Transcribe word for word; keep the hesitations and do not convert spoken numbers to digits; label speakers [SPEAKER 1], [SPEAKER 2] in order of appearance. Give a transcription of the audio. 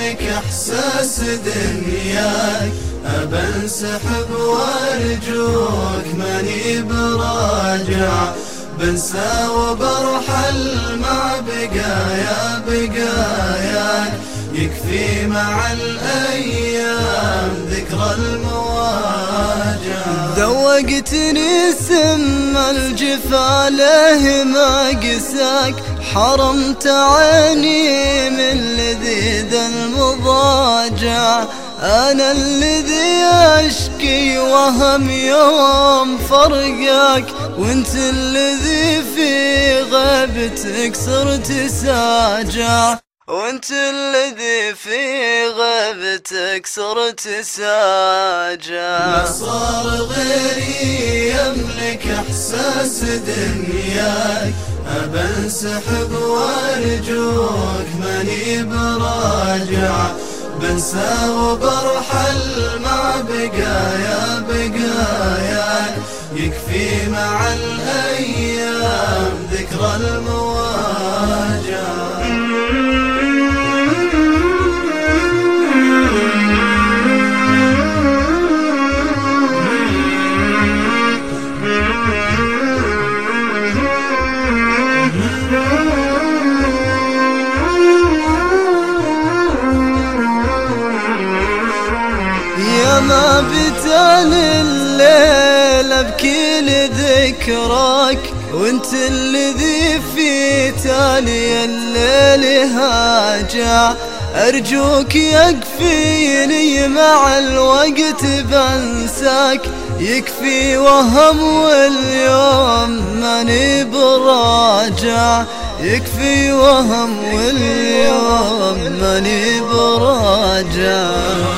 [SPEAKER 1] يملك احساس دنياك، ابى انسحب وارجوك ماني براجع، بنسى وبرحل مع بقايا بقاياك، يكفي مع الايام ذكرى المواجع. ذوقتني سم الجفا له ما قساك، حرمت عيني من لذيذ المضاجع، أنا الذي أشكي وهم يوم فرقك، وانت الذي في غيبتك صرت ساجع، وانت الذي في غيبتك صرت ساجع. ما صار غيري يملك احساس دنياك، ابى انسحب وارجوك ماني براجع، بنسى وبرحل مع بقايا بقاياك، يكفي مع الايام ذكرى المواجع. يا ما بتال الليل ابكي لذكرك، وانت الذي في تالي الليل هاجع، ارجوك يكفيني مع الوقت بنساك، يكفي وهم واليوم ماني براجع، يكفي وهم واليوم ماني براجع.